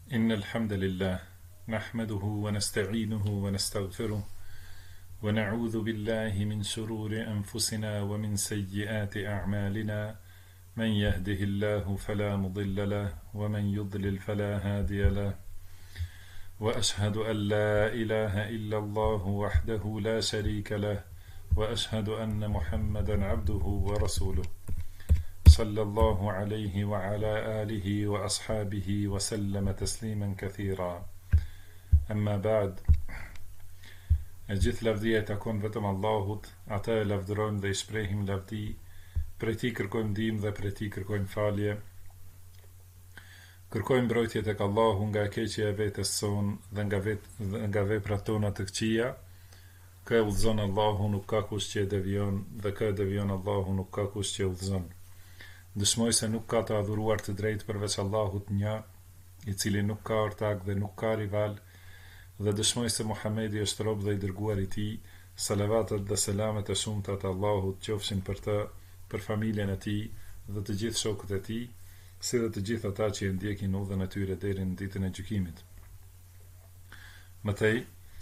إن الحمد لله نحمده ونستعينه ونستغفره ونعوذ بالله من شرور أنفسنا ومن سيئات أعمالنا من يهده الله فلا مضل له ومن يضلل فلا هادي له وأشهد أن لا إله إلا الله وحده لا شريك له وأشهد أن محمدا عبده ورسوله صلى الله عليه وعلى آله وأصحابه وسلم تسليما كثيرا أما بعد gjithë lavdia takon vetëm Allahut, ata e lavdërojmë dhe i shprehim lavdi, prej tij kërkojmë ndihmë dhe prej tij kërkojmë falje. Kërkojmë mbrojtje tek Allahu nga keqja e vetes son dhe nga veprat tona të këqija. Kë udhëzon Allahu nuk ka kush që e devion dhe kë devion Allahu nuk ka kush që e udhëzon. Dëshmoj se nuk ka të adhuruar të drejtë përveç Allahut një, i cili nuk ka ortak dhe nuk ka rival, dhe dëshmoj se Muhamedi është rob dhe i dërguar i tij. Salavatet dhe selamet e shumta të Allahut qofshin për të, për familjen e tij dhe të gjithë shokët e tij, si dhe të gjithë ata që e ndjekin udhën e tyre deri në ditën e gjykimit. Mëtej,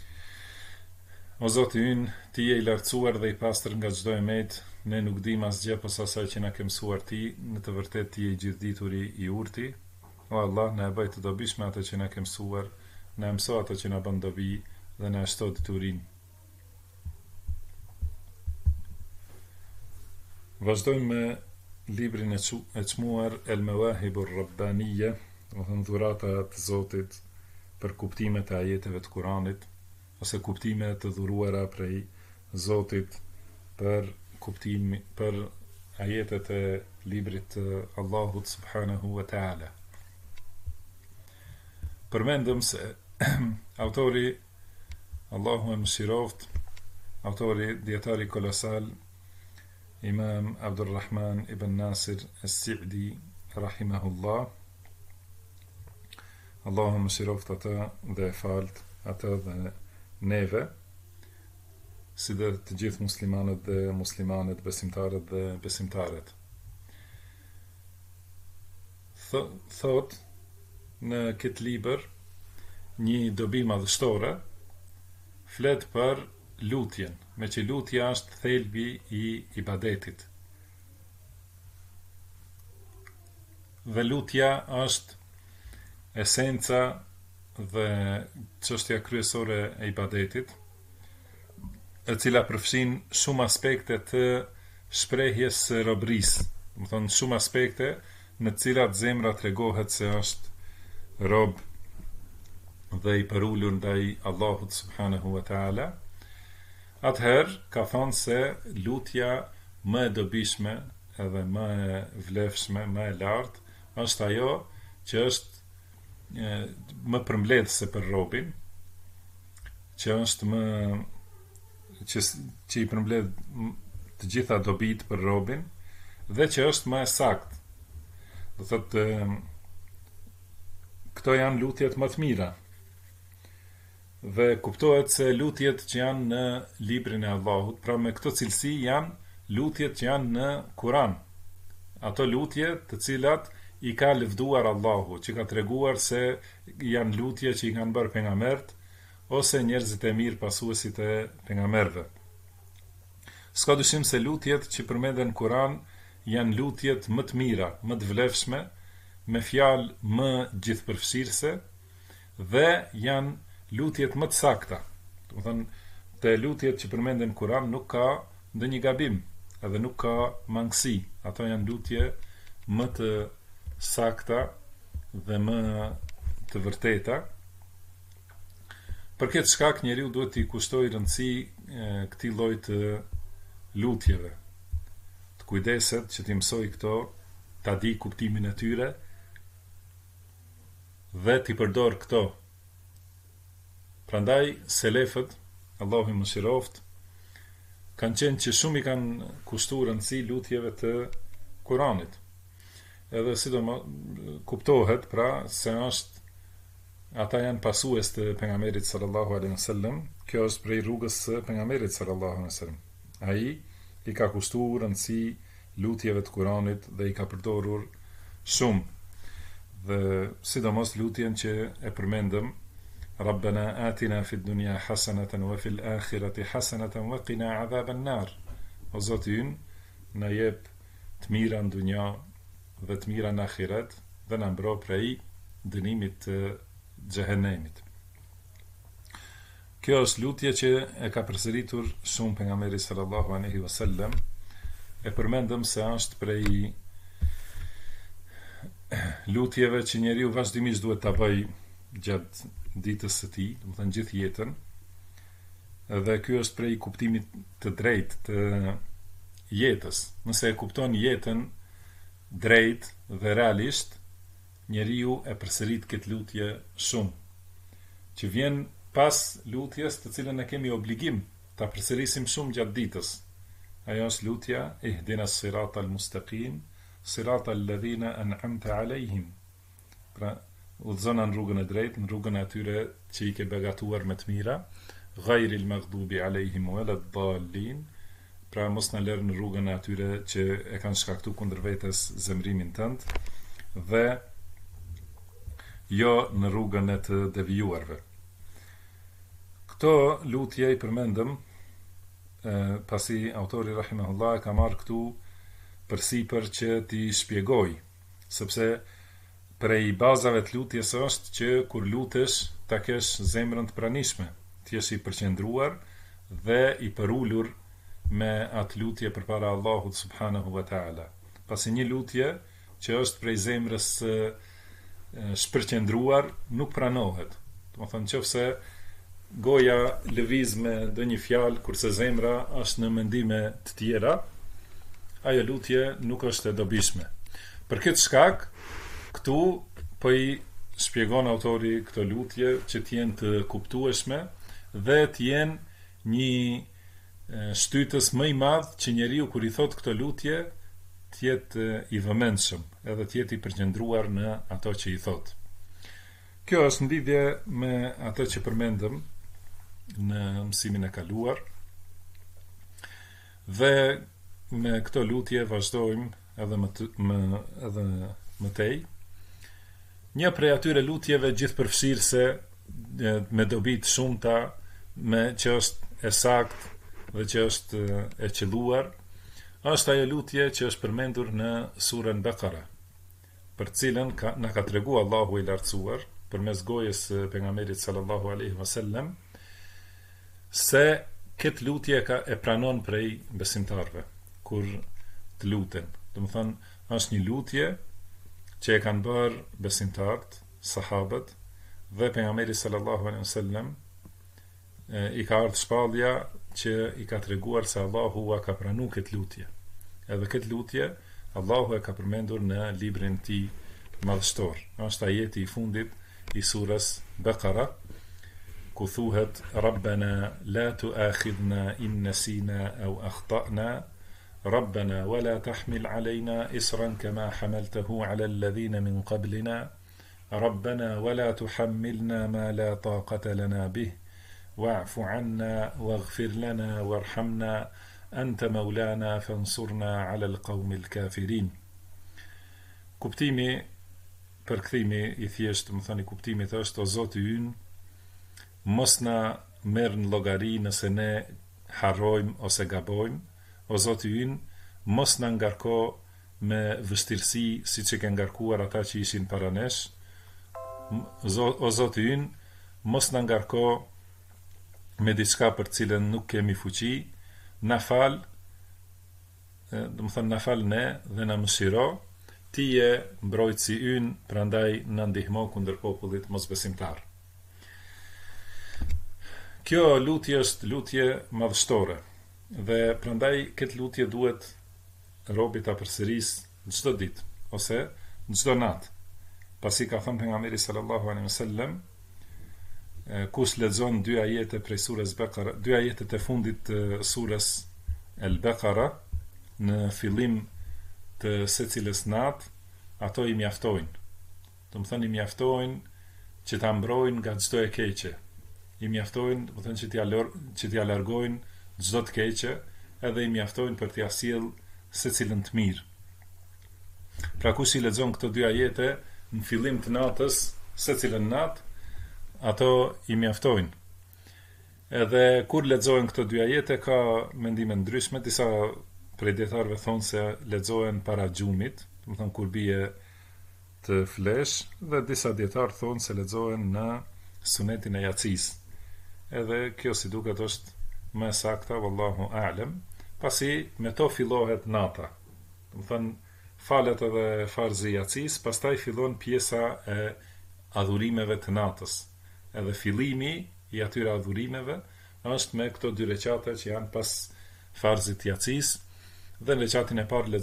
o Zoti ynë, ti je i lartësuar dhe i pastër nga çdo emet, ne nuk dim asgjë posa asaj që na ke mësuar ti, në të vërtetë ti je i gjithdituri i urti. O Allah, na e bëj të dobishme atë që na ke mësuar, na mëso atë që na bën dobi dhe na shto diturinë. Vazhdojmë me librin e çmuar El Mawahibur Rabbaniyya, dhurata të Zotit për kuptimet e ajeteve të Kuranit, ose kuptime të dhuruara prej Zotit për për ajetet e librit të Allahut subhanahu wa ta'ala. Përmendëm se autori, Allahu e mëshiroft, autori djetari kolosal, Imam Abdurrahman ibn Nasir as-Sa'di rahimahullah, Allahu e mëshiroft ata dhe e falt ata dhe neve, si dhe të gjithë muslimanët dhe muslimanet, besimtarët dhe besimtaret. Thot në këtë libër një dobi madhështore flet për lutjen, me që lutja është thelbi i ibadetit. Dhe lutja është esenca dhe çështja kryesore e ibadetit, e cila përfshin shumë aspekte të shprehjes së robërisë, do të thonë shumë aspekte në të cilat zemra tregohet se është rob dhe i përulur ndaj Allahut subhanahu wa ta'ala. Atëherë ka thënë se lutja më e dobishme edhe më e vlefshme, më e lartë, është ajo që është më përmbledhëse për robin, që është më që i përmbledh të gjitha dobit për robin, dhe që është më e saktë. Do thotë, këto janë lutjet më të mira. Dhe kuptohet se lutjet që janë në librin e Allahut, pra me këto cilësi janë lutjet që janë në Kur'an. Ato lutje të cilat i ka lëvduar Allahu, që ka treguar se janë lutje që i kanë bërë pejgamberët ose njerëzit e mirë pasuesit e pejgamberëve. S'ka dyshim se lutjet që përmenden në Kur'an janë lutjet më të mira, më të vlefshme, me fjalë më gjithëpërfshirëse, dhe janë lutjet më të sakta. Do të thonë, te lutjet që përmenden në Kur'an nuk ka ndonjë gabim, edhe nuk ka mangësi. Ato janë lutje më të sakta dhe më të vërteta. Për këtë shkak njeriu duhet t'i kushtoj rëndësi këtij lloji të lutjeve. Të kujdeset që t'i mësoj këto, t'a di kuptimin e tyre dhe t'i përdor këto. Prandaj selefët, Allahu i mëshiroft, kanë qenë që shumë i kanë kushtuar rëndësi lutjeve të Kuranit. Edhe sidomos kuptohet pra se ata janë pasues të pejgamberit sallallahu alaihi wasallam. Kjo është prej rrugës së pejgamberit sallallahu alaihi wasallam. Ai i ka kushtuar rëndësi lutjeve të Kuranit dhe i ka përdorur shumë. dhe sidomos lutjen që e përmendëm Rabbana atina fid dunya hasanatan wa fil akhirati hasanatan wa qina adhaban nar. O Zoti ynë, na jep të mira në dunja dhe të mira në ahiret dhe na mbro prej dënimit të xhehenemit. Kjo është lutje që e ka përsëritur shumë pejgamberi sallallahu alaihi wasallam. E përmendëm se është prej lutjeve që njeriu vazhdimisht duhet ta bëjë gjatë ditës së tij, do të thënë gjithë jetën. Dhe ky është prej kuptimit të drejtë të jetës. Nëse e kupton jetën drejt dhe realisht, njeriu e përsërit këtë lutje shumë, që vjen pas lutjes të cilën e kemi obligim ta përsërisim shumë gjatë ditës. Ajo është lutja ihdinas siratal mustaqim, siratal ladhina an'amta alejhim. Pra, udhëzon në rrugën e drejtë, në rrugën e atyre që i ke begatuar me të mira, ghayril maghdubi alejhim waladdallin. Pra, mos na lër në rrugën e atyre që e kanë shkaktuar kundër vetes zemrimin tënd dhe jo në rrugën e të devijuarve. Këto lutje i përmendëm pasi autori rahimahullah ka marrë këtu përsipër që t'i shpjegoj, sepse prej bazave të lutjes është që kur lutesh ta kesh zemrën të pranishme, të jesh i përqendruar dhe i përulur me atë lutje përpara Allahut subhanahu wa taala. Pasi një lutje që është prej zemrës shpërqendruar nuk pranohet. Do të thonë nëse goja lëviz me ndonjë fjalë kurse zemra është në mendime të tjera, ajo lutje nuk është e dobishme. Për këtë shkak, këtu po i shpjegon autori këto lutje që të jenë të kuptueshme dhe të jenë një shtytës më i madh që njeriu kur i thot këto lutje të jetë i vëmendshëm, edhe të jetë i përqendruar në ato që i thot. Kjo është në lidhje me ato që përmendëm në mësimin e kaluar. Dhe me këto lutje vazhdojmë edhe më tej. Një prej atyre lutjeve gjithëpërfshirëse me dobi të shumta, me që është e saktë dhe që është e qelluar, është ajo lutje që është përmendur në surën Bekara, për cilën na ka treguar Allahu i lartësuar përmes gojës pejgamberit sallallahu alaihi wasallam se këtë lutje e pranon prej besimtarve kur të luten. Do të thonë, është një lutje që e kanë bërë besimtarët, sahabët dhe pejgamberi sallallahu alaihi wasallam i ka ardhur shpallja që i ka treguar se Allahu ka pranuar këtë lutje. Edhe këtë lutje Allahu e ka përmendur në librin e tij madhështor. Është ajeti i fundit i surës Bekara, ku thuhet Rabbana la tu'akhidhna in nasina aw akhta'na, Rabbana wala tahmil alayna isran kama hamaltahu ala alladhina min qablina, Rabbana wala tuhammilna ma la taqata lana bih, wa'fu 'anna waghfir lana warhamna anta maulana fansurna 'ala alqawmi alkafirin. Kuptimi, përkthimi i thjeshtë, më thoni kuptimit është: o Zoti ynë, mos na merr në llogari nëse ne harrojmë ose gabojmë. O Zoti ynë, mos na ngarko me vështirësi siç e ke ngarkuar ata që ishin para nesh. O Zoti ynë, mos na ngarko me diçka për cilën nuk kemi fuqi. Na fal, do të thonë na fal ne dhe na mëshiro. Ti je mbrojtësi ynë, prandaj na ndihmo kundër popullit mosbesimtar. Kjo lutje është lutje madhështore dhe prandaj këtë lutje duhet robi ta përsërisë çdo ditë ose çdo natë. Pasi ka thënë pejgamberi sallallahu alaihi wasallam, kush lexon dy ajete prej surës Bekara, dy ajetet e fundit të surës El-Bekara në fillim të secilës natë, ato i mjaftojnë. Do të thënë i mjaftojnë që ta mbrojnë nga çdo e keqe. I mjaftojnë, do të thënë që t'ia largojnë çdo të keqe, edhe i mjaftojnë për t'ia sjell secilën të mirë. Pra kush i lexon këto dy ajete në fillim të natës, secilën natë, ato i mjaftojnë. Edhe kur lexohen këto dy ajete ka mendime ndryshme, disa prej dietarëve thonë se lexohen para xhumit, do të thonë kur bie të flesh, dhe disa dietarë thonë se lexohen në sunetin e yacis. Edhe kjo si duket është më sakta, wallahu a'lem, pasi me to fillohet nata. Do të thonë falet edhe farzi i yacis, pastaj fillon pjesa e adhurimeve të natës. Edhe fillimi i atyre adhurimeve është me këto dy recate që janë pas farzit të yacis, dhe në recatin e parë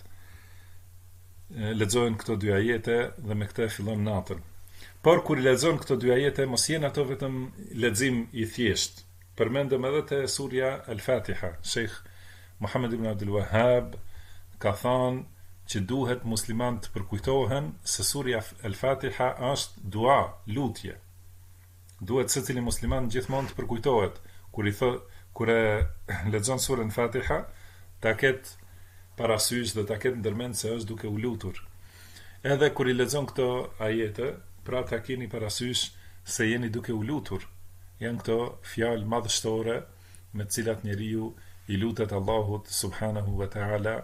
lexohen këto dy ajete dhe me këtë fillon natën. Por kur i lexon këto dy ajete, mos jenë ato vetëm lexim i thjesht. Përmendëm edhe te surja Al-Fatiha. Sheikh Muhammad ibn Abdul Wahhab ka thënë që duhet muslimanët të përkujtohen se surja Al-Fatiha është dua, lutje. Duhet secili musliman gjithmonë të përkujtohet kur e lexon surën Fatiha, ta ketë parasysh dhe ta ketë ndërmend se është duke u lutur. Edhe kur i lexon këto ajete, pra ta keni parasysh se jeni duke u lutur. Janë këto fjalë madhështore me të cilat njeriu i lutet Allahut subhanahu wa ta'ala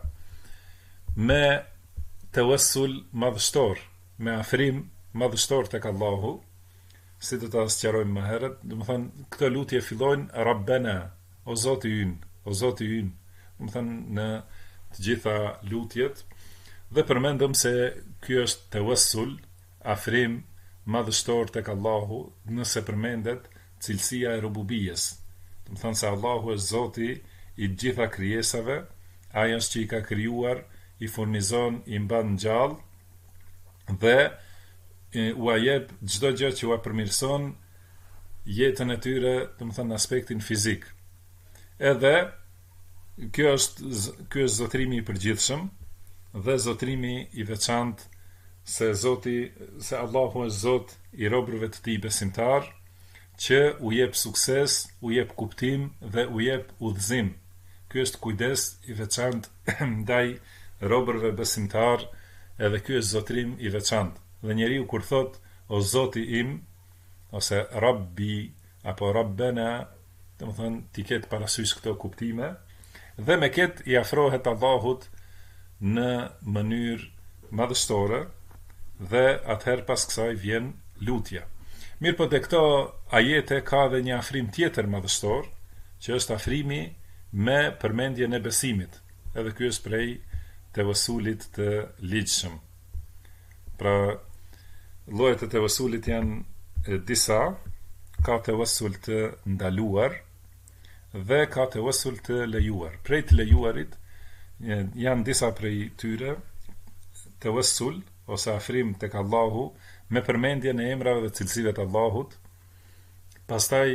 me tawassul madhështor, me afrim madhështor tek Allahu, si do ta sqarojmë më herët. Do të thonë këto lutje fillojnë Rabbena, o Zoti ynë, o Zoti ynë. Do të thonë në të gjitha lutjet, dhe përmendëm se ky është tawassul, afrim madhështor tek Allahu, nëse përmendet cilësia e rububijes. Do të thonë se Allahu është Zoti i gjitha krijesave, ai është që i ka krijuar, i furnizon, i mban gjallë dhe u jep çdo gjë që u përmirëson jetën e tyre, do të thonë në aspektin fizik. Edhe ky është zotrimi i përgjithshëm dhe zotrimi i veçantë se Allahu është Zot i robërve të tij besimtar, që u jep sukses, u jep kuptim dhe u jep udhëzim. Ky është kujdes i veçantë ndaj robërve besimtar, edhe ky është zotrim i veçantë. Dhe njeriu kur thot o Zoti im, ose Rabbi apo Rabbena, do të thonë ti ket parasysh këto kuptime, dhe me ket i afrohet Allahut në mënyrë madhështore, dhe atëherë pas kësaj vjen lutja. Mirë po te këto ajete ka dhe një afrim tjetër madhështor, që është afrimi me përmendjen e besimit. Edhe ky është prej tevasulit të ligjshëm. Pra, llojet e tevasulit janë disa, ka tevasul të ndaluar dhe ka tevasul të lejuar. Prej të lejuarit janë disa prej tyre, tevasul ose afrim tek Allahu me përmendjen e emrave dhe cilësive të Allahut, pastaj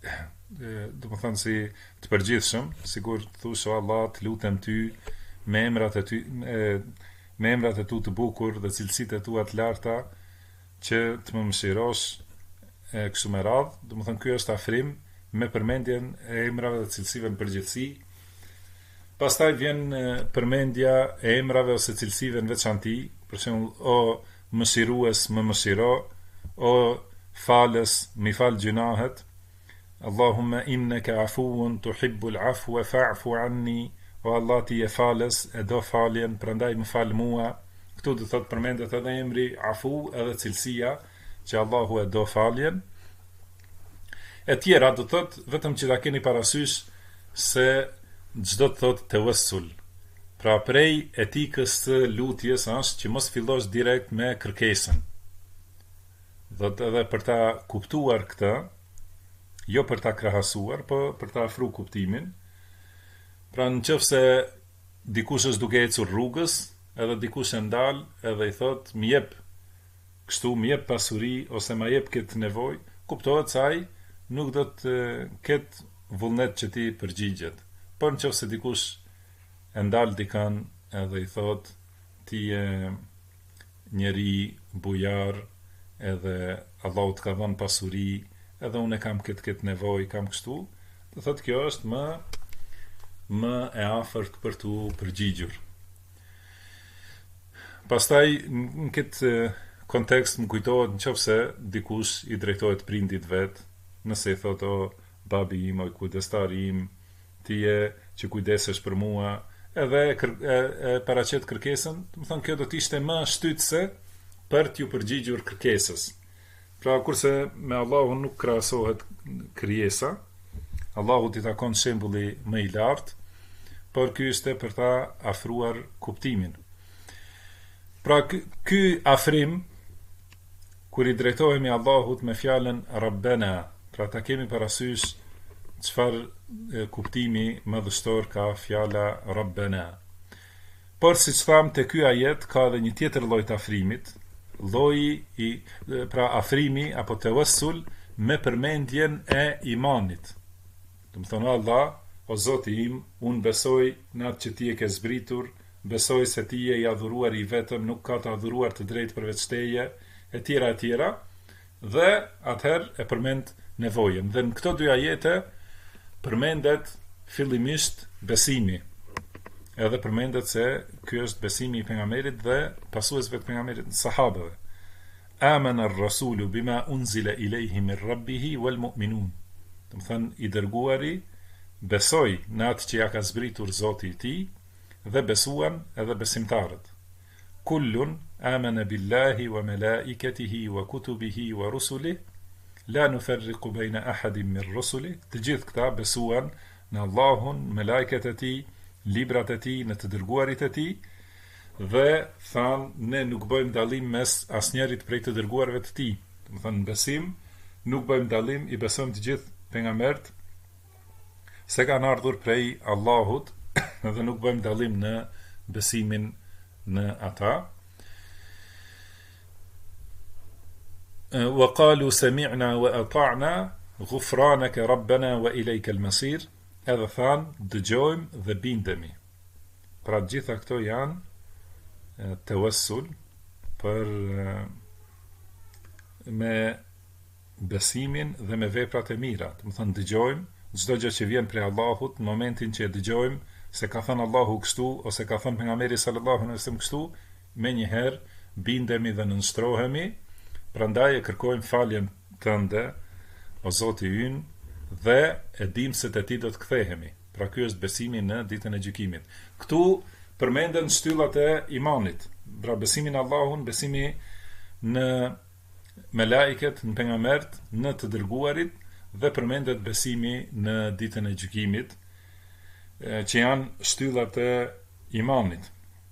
do të thonë si të përgjithshëm, sigur thush o Allah, të lutem ty me emrat e tu të bukur dhe cilësitë e tua të larta, që të më mëshirosh kështu me radhë. Do të thonë ky është afrim me përmendjen e emrave dhe cilësive në përgjithësi. Pastaj vjen përmendja e emrave ose cilësive në veçanti, për shembull o mëshirues, më mëshiro, o falës, mi fal gjunahet, Allahumma innaka afuun tuhibbul afwa fa'fu anni, o Allah ti je falës, e do faljen, prandaj më fal mua. Këtu do thot përmendet edhe emri afu, edhe cilësia që Allahu e do faljen. E tjera do thot vetëm që ta keni parasysh se çdo të thot tawassul. Pra prej etikës të lutjes është që mos fillosh direkt me kërkesën. Do të edhe për ta kuptuar këtë, jo për ta krahasuar, po për ta afruar kuptimin. Pra nëse dikush është duke ecur rrugës, edhe dikush e ndal, edhe i thot më jep kështu, më jep pasuri ose më jep këtë nevojë, kuptohet se ai nuk do të ketë vullnet që ti përgjigjet. Por nëse dikush e ndal dikan edhe i thot ti je njeri bujar, edhe Allahu të ka dhënë pasuri, edhe unë kam këtë nevojë, kam kështu, do thot kjo është më e afërt për tu përgjigjur. Pastaj në këtë kontekst më kujtohet nëse dikush i drejtohet prindit vet, nëse i thotë o babi im, o kujdestari im, ti je që kujdesesh për mua, edhe e paraqet kërkesën, do të thonë kjo do të ishte më shtytse për t'ju përgjigjur kërkesës. Pra kurse me Allahun nuk krahasohet krijesa, Allahu t'i takon shembulli më i lartë, por ky ishte për ta afruar kuptimin. Pra ky afrim, kur i drejtohemi Allahut me fjalën Rabbena, pra ta kemi parasysh çfarë kuptimi madhështor ka fjala Rabbena. Por siç tham te ky ajet ka edhe një tjetër lloj të afrimit, pra afrimi apo tawassul me përmendjen e imanit. Do të thonë Allah, o Zoti im, unë besoj në atë që ti e ke zbritur, besoj se ti je i adhuruar i vetëm, nuk ka të adhuruar të drejtë përveç teje, e tjera, dhe atëherë e përmend nevojën. Dhe në këto dy ajete përmendet fillimisht besimi. Edhe përmendet se ky është besimi i pejgamberit dhe pasuesve të pejgamberit, sahabëve. Amana ar-rasulu bima unzila ilayhi min rabbih wal mu'minun. Do të thënë i dërguari besoi në atë që ja ka zbritur Zoti i tij dhe besuan edhe besimtarët. Kullun amana billahi wa malaikatihi wa kutubihi wa rusulihi la nufarriqu bayna ahadin min rusulihi. Të gjithë këta besuan në Allahun, me lajket e tij, librat e tij, në të dërguarit e tij, dhe thanë ne nuk bëjmë dallim mes asnjërit prej të dërguarve të tij. Do të thënë besim, nuk bëjmë dallim, i besojmë të gjithë pejgamberët se kanë ardhur prej Allahut dhe nuk bëjmë dallim në besimin në ata. Wa qalu sami'na wa ata'na ghufranaka rabbana wa ilayka al-masir. Edhe thanë dëgjojmë dhe bindemi. Pra gjitha këto janë tawassul për me besimin dhe me veprat e mira. Do të thënë dëgjojmë çdo gjë që vjen prej Allahut, në momentin që e dëgjojmë se ka thënë Allahu kështu ose ka thënë pejgamberi sallallahu alaihi wasallam kështu, menjëherë bindemi dhe nënshtrohemi, prandaj e kërkojmë faljen tënde, o Zoti ynë, dhe e dim se te ti do të kthehemi. Pra ky është besimi në ditën e gjykimit. Këtu përmenden shtyllat e imanit. Pra besimi në Allahun, besimi në melaiket, në pejgambert, në të dërguarit, dhe përmendet besimi në ditën e gjykimit, që janë shtyllat e imanit.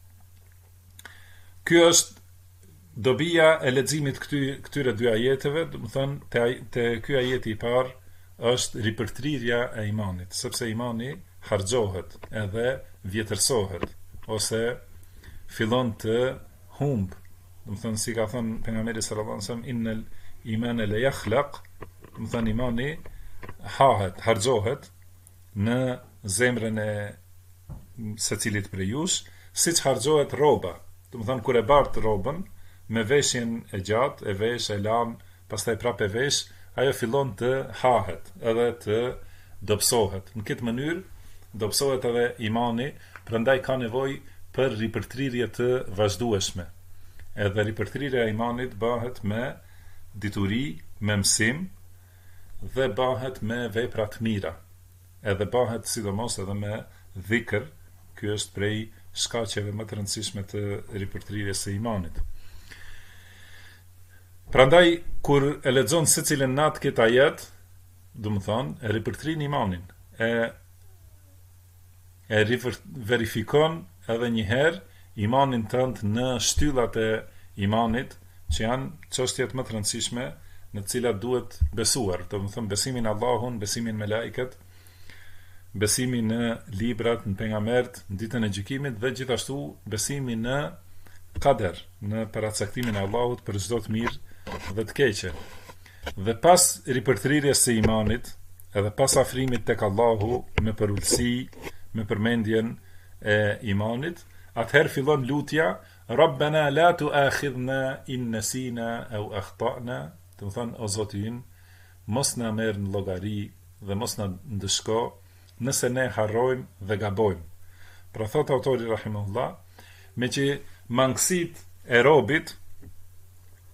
Ky është dobia e leximit këtyre dy ajeteve, do të thonë te ky ajeti i parë është ripërtrirja e imanit, sepse imani harxhohet edhe vjetërsohet, ose fillon të humb. Do të thonë si ka thënë pejgamberi sallallahu alajhi wasallam, innal imana la yakhlaq, do të thonë imani harxhohet në zemrën e secilit prej jush, siç harxhohet rroba. Do të thonë kur e bart rrobën me veshjen e gjatë, e vesh, e lan, pastaj prapë e vesh, ajo fillon të hahet edhe të dobësohet. Në këtë mënyrë dobësohet edhe imani, prandaj ka nevojë për ripërtrirje të vazhdueshme. Edhe ripërtrirja e imanit bëhet me dituri, me mësim dhe bëhet me vepra të mira. Edhe bëhet sidomos edhe me dhikr, ky është prej shkaqeve më të rëndësishme të ripërtrirjes së imanit. Prandaj, kur e lexon secilën natë këtë ajet, do të thonë, e ripërtrin imanin, e verifikon edhe një herë imanin tënd në shtyllat e imanit, që janë çështjet më të rëndësishme në të cilat duhet besuar. Do të thonë besimin në Allahun, besimin me melaiket, besimin në librat, në pejgambert, në ditën e gjykimit dhe gjithashtu besimin në kader, në paracaktimin e Allahut për çdo të mirë dhe të keqe. Dhe pas ripërtrirjes së imanit, edhe pas afrimit tek Allahu me përulësi, me përmendjen e imanit, atëherë fillon lutja Rabbana la tu'akhidhna in nasina aw akhta'na, do të thonë o Zoti ynë, mos na merr në llogari dhe mos na ndëshko nëse ne harrojmë dhe gabojmë. Pra thot autori rahimahullah, me që mangësit e robit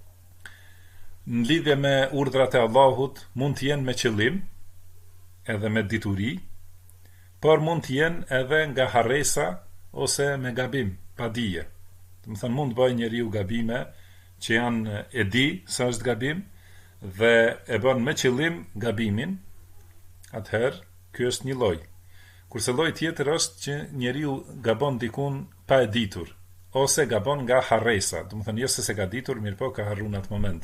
në lidhje me urdhrat e Allahut mund të jenë me qëllim, edhe me dituri, por mund të jenë edhe nga harresa ose me gabim, pa dije. Do të thënë mund të bëjë njeriu gabime që janë e di se është gabim dhe e bën me qëllim gabimin, atëherë ky është një lloj. Kurse lloji tjetër është që njeriu gabon dikun pa e ditur, ose gabon nga harresa, do të thënë jo se ka ditur, mirë po ka harruar në atë moment.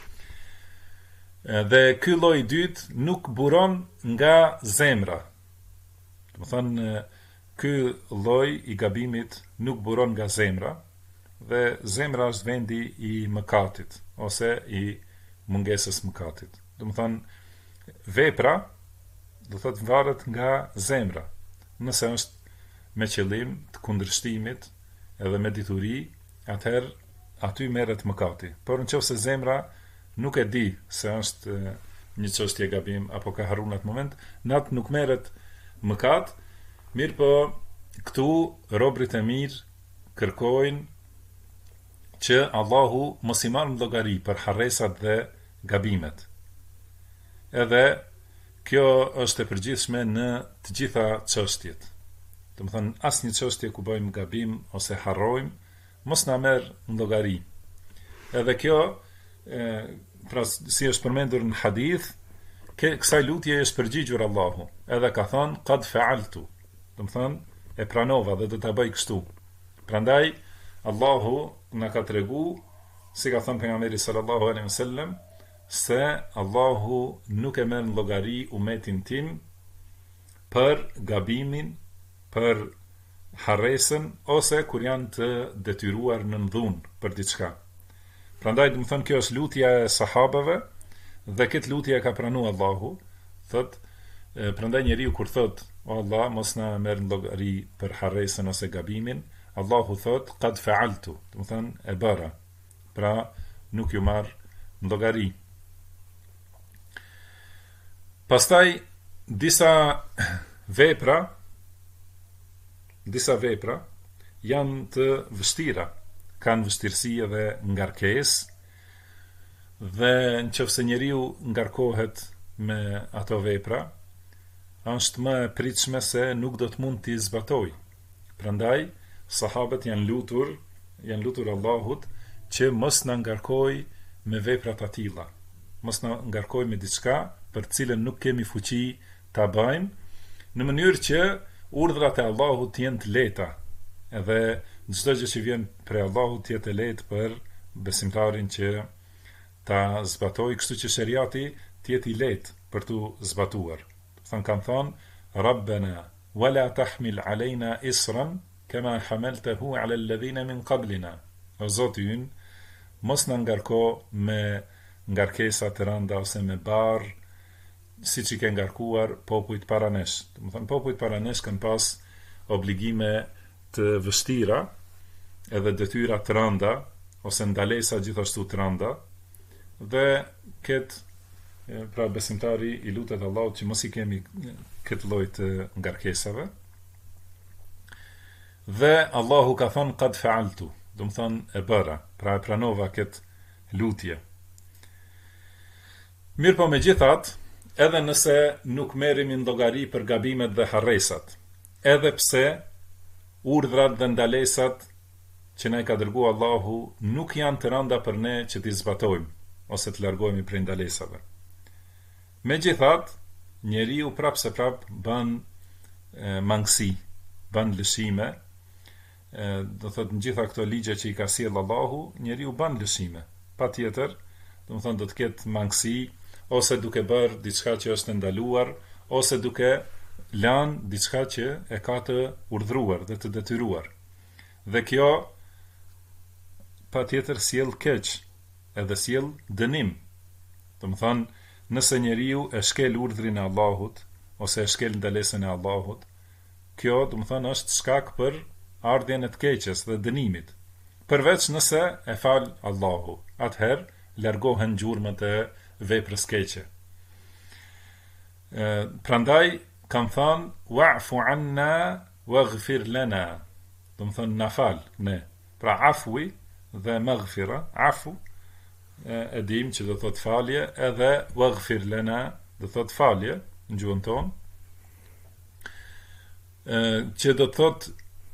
Dhe ky lloj i dytë nuk buron nga zemra. Do të thënë ky lloj i gabimit nuk buron nga zemra, dhe zemra është vendi i mëkatit ose i mungesës mëkatit. Do të thënë vepra do thotë varet nga zemra. Nëse është me qëllim të kundërshtimit edhe me dituri, atëherë aty merret mëkati. Por nëse zemra nuk e di se është një çështje gabim apo ka harruar në atë moment, natë nuk merret mëkat, mirë po këtu robrit e mirë kërkojnë që Allahu mos i marrë në llogari për harresat dhe gabimet. Edhe kjo është e përgjithshme në të gjitha çështjet. Do të thënë asnjë çështje ku bëjmë gabim ose harrojmë, mos na merr në llogari. Edhe kjo, pra si është përmendur në hadith, kësaj lutje është përgjigjur Allahu. Edhe ka thënë qad fa'altu. Do të thënë e pranova dhe do ta bëj kështu. Prandaj Allahu na ka tregu, si ka thënë pejgamberi sallallahu alaihi wasallam, se Allahu nuk e merr në llogari umetin tim për gabimin, për harresën ose kur janë të detyruar në dhunë për diçka. Prandaj do të thënë kjo është lutja e sahabeve dhe këtë lutje ka pranuar Allahu. Thot, prandaj njeriu kur thot o Allah mos na merr në llogari për harresën ose gabimin, Allahu thot qad fa'altu, do të thënë e bëra. Pra nuk ju marr në llogari. Pastaj disa vepra janë të vështira, kanë vështirësi edhe ngarkesë, dhe nëse njeriu ngarkohet me ato vepra, është më e pritshme se nuk do të mund t'i zbatojë. Prandaj sahabët janë lutur Allahut që mos na ngarkoj me vepra të tilla. Mos na ngarkoj me diçka për cilën nuk kemi fuqi ta bëjmë, në mënyrë që urdhrat e Allahut të jenë të lehta, edhe çdo gjë që vjen prej Allahut të jetë e lehtë për besimtarin që ta zbatojë, kështu që shariati të jetë i lehtë për tu zbatuar. Kanë thonë Rabbana wala tahmil alejna isran kama hamaltahu ala alladhina min qablina. O Zoti ynë, mos na ngarko me ngarkesa të rënda ose me barr, siç i ke ngarkuar popujt para nesh. Do të thënë popujt para nesh kanë pas obligime të vështira, edhe detyra të rënda ose ndalesa gjithashtu të rënda, dhe pra besimtari i lutet Allahut që mos i kemi këtë lloj të ngarkesave. Dhe Allahu ka thënë qad fa'altu, do të thënë e bëra, pra e pranova këtë lutje. Mirë po megjithatë, edhe nëse nuk merremi në llogari për gabimet dhe harresat, edhe pse urdhrat dhe ndalesat që na i ka dërguar Allahu nuk janë të rënda për ne që t'i zbatojmë ose të largohemi prej ndalesave. Megjithatë, njeriu prap bën mangësi, bën lëshime, do thotë në gjitha këto ligje që i ka sjell Allahu, njeriu bën lëshime. Patjetër, do të thonë do të ketë mangësi, ose duke bërë diçka që është ndaluar, ose duke lanë diçka që e ka të urdhëruar dhe të detyruar. Dhe kjo patjetër sjell keq, edhe sjell dënim. Do të thonë, nëse njeriu e shkel urdhrin e Allahut ose e shkel ndalesën e Allahut, kjo do të thonë është shkak për ardhjen e të keqes dhe dënimit. Përveç nëse e fal Allahu, atëherë largohen gjurmët e veprës keqe. Prandaj kanë thënë wa'fu anna waghfir lana, do të thonë na fal ne. Pra afwi dhe maghfira, afu e dim që do thot falje, edhe waghfir lana do thot falje në gjuhën tonë, që do thot,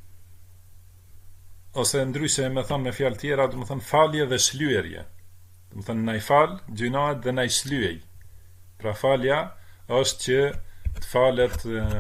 ose ndryshe me thonë me fjalë tjera, do më thonë falje dhe shlyerje. Do më thonë na i fal gjunahet dhe na i shlyej. Pra falja është që të falet,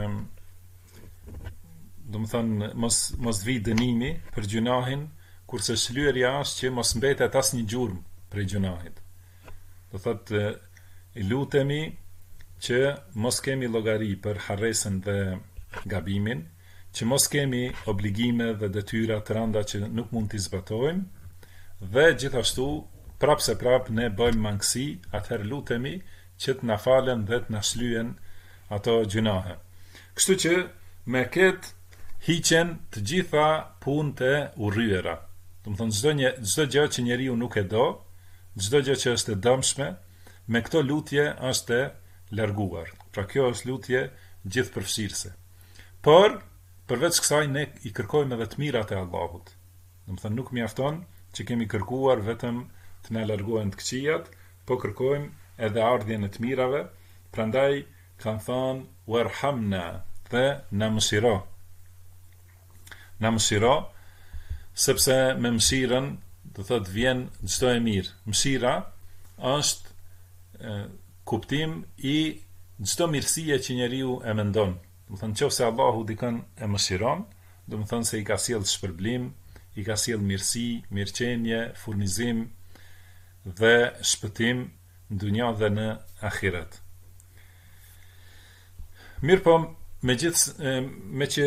do më thonë mos vi dënimi për gjunahin, kurse shlyerja është që mos mbetet asnjë gjurmë prej gjunahit. Do thotë i lutemi që mos kemi llogari për harresën dhe gabimin, që mos kemi obligime dhe detyra të rënda që nuk mund t'i zbatojmë, dhe gjithashtu prap se prap ne bëjmë mangësi, atëherë lutemi që të na falen dhe të na shlyen ato gjunahe. Kështu që me këtë hiqen të gjitha punët e urryera. Do të thonë çdo gjë që njeriu nuk e do, çdo gjë që është e dëmshme, me këto lutje është e larguar. Pra kjo është lutje gjithëpërfshirëse. Por përveç kësaj ne i kërkojmë edhe të mirat e Allahut. Do të thonë nuk mjafton që kemi kërkuar vetëm të na largohen të këqijat, po kërkojmë edhe ardhjen e të mirave. Prandaj kanë thënë warhamna, dhe na mëshiro. Na mëshiro, sepse me mëshirën do thotë vjen çdo e mirë. Mëshira është kuptim i çdo mirësie që njeriu e mendon. Do të thonë nëse Allahu dikën e mëshiron, do të thonë se i ka sjell shpërblim, i ka sjell mirësi, mirëqenie, furnizim dhe shpëtim në dunja dhe në ahiret. Mirë po, me që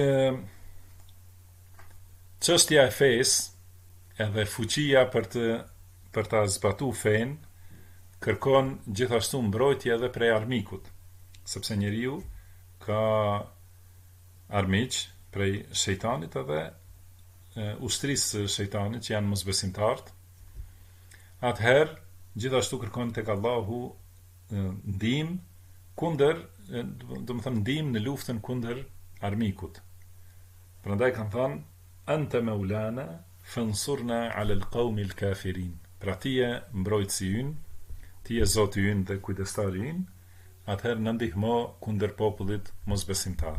çështja e fesë edhe fuqia për ta zbatu fen kërkon gjithashtu mbrojtje edhe prej armikut, sepse njeriu ka armiq prej shejtanit edhe ushtrisë së shejtanit që janë mosbesimtarët. Atëherë gjithashtu kërkon tek Allahu ndihmë kundër, do të thonë ndihmë në luftën kundër armikut. Prandaj kanë thënë anta maulana fansurna ala alqawmi alkafirin. Pra ti je mbrojtësi ynë, ti je Zoti ynë dhe kujdestari ynë, atëherë në ndihmo kundër popullit mosbesimtar.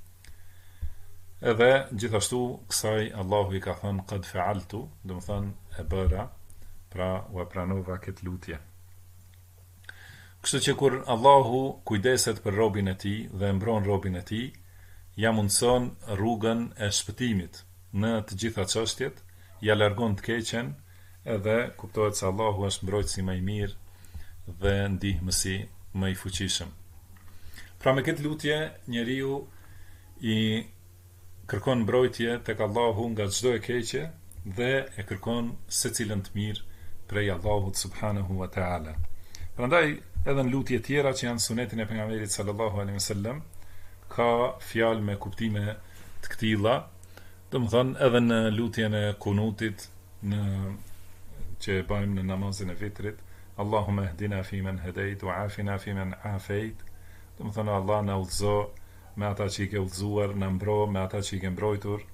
Edhe gjithashtu kësaj Allahu i ka thënë qad fa'altu, do të thonë e bëra, pra u pranova këtë lutje. Kështu që kur Allahu kujdeset për robin e tij dhe e mbron robin e tij, ja mundson rrugën e shpëtimit në të gjitha çështjet, ja largon të keqen, edhe kuptohet se Allahu është mbrojtësi më i mirë dhe ndihmësi më i fuqishëm. Pra me këtë lutje njeriu i kërkon mbrojtje tek Allahu nga çdo e keqe dhe e kërkon secilën të mirë prej Allahut subhanahu wa taala. Prandaj edhe në lutje tjera që janë sunetin e pejgamberit sallallahu alaihi wasallam ka fjalë me kuptime të këtilla, domethënë edhe në lutjen e kunutit që bëjmë në namazin e vitrit, Allahumma hdina fi men hedejt wa afina fi men afejt. Do të thonë Allah na udhëzo me ata që i ke udhëzuar, na mbro me ata që i ke mbrojtur.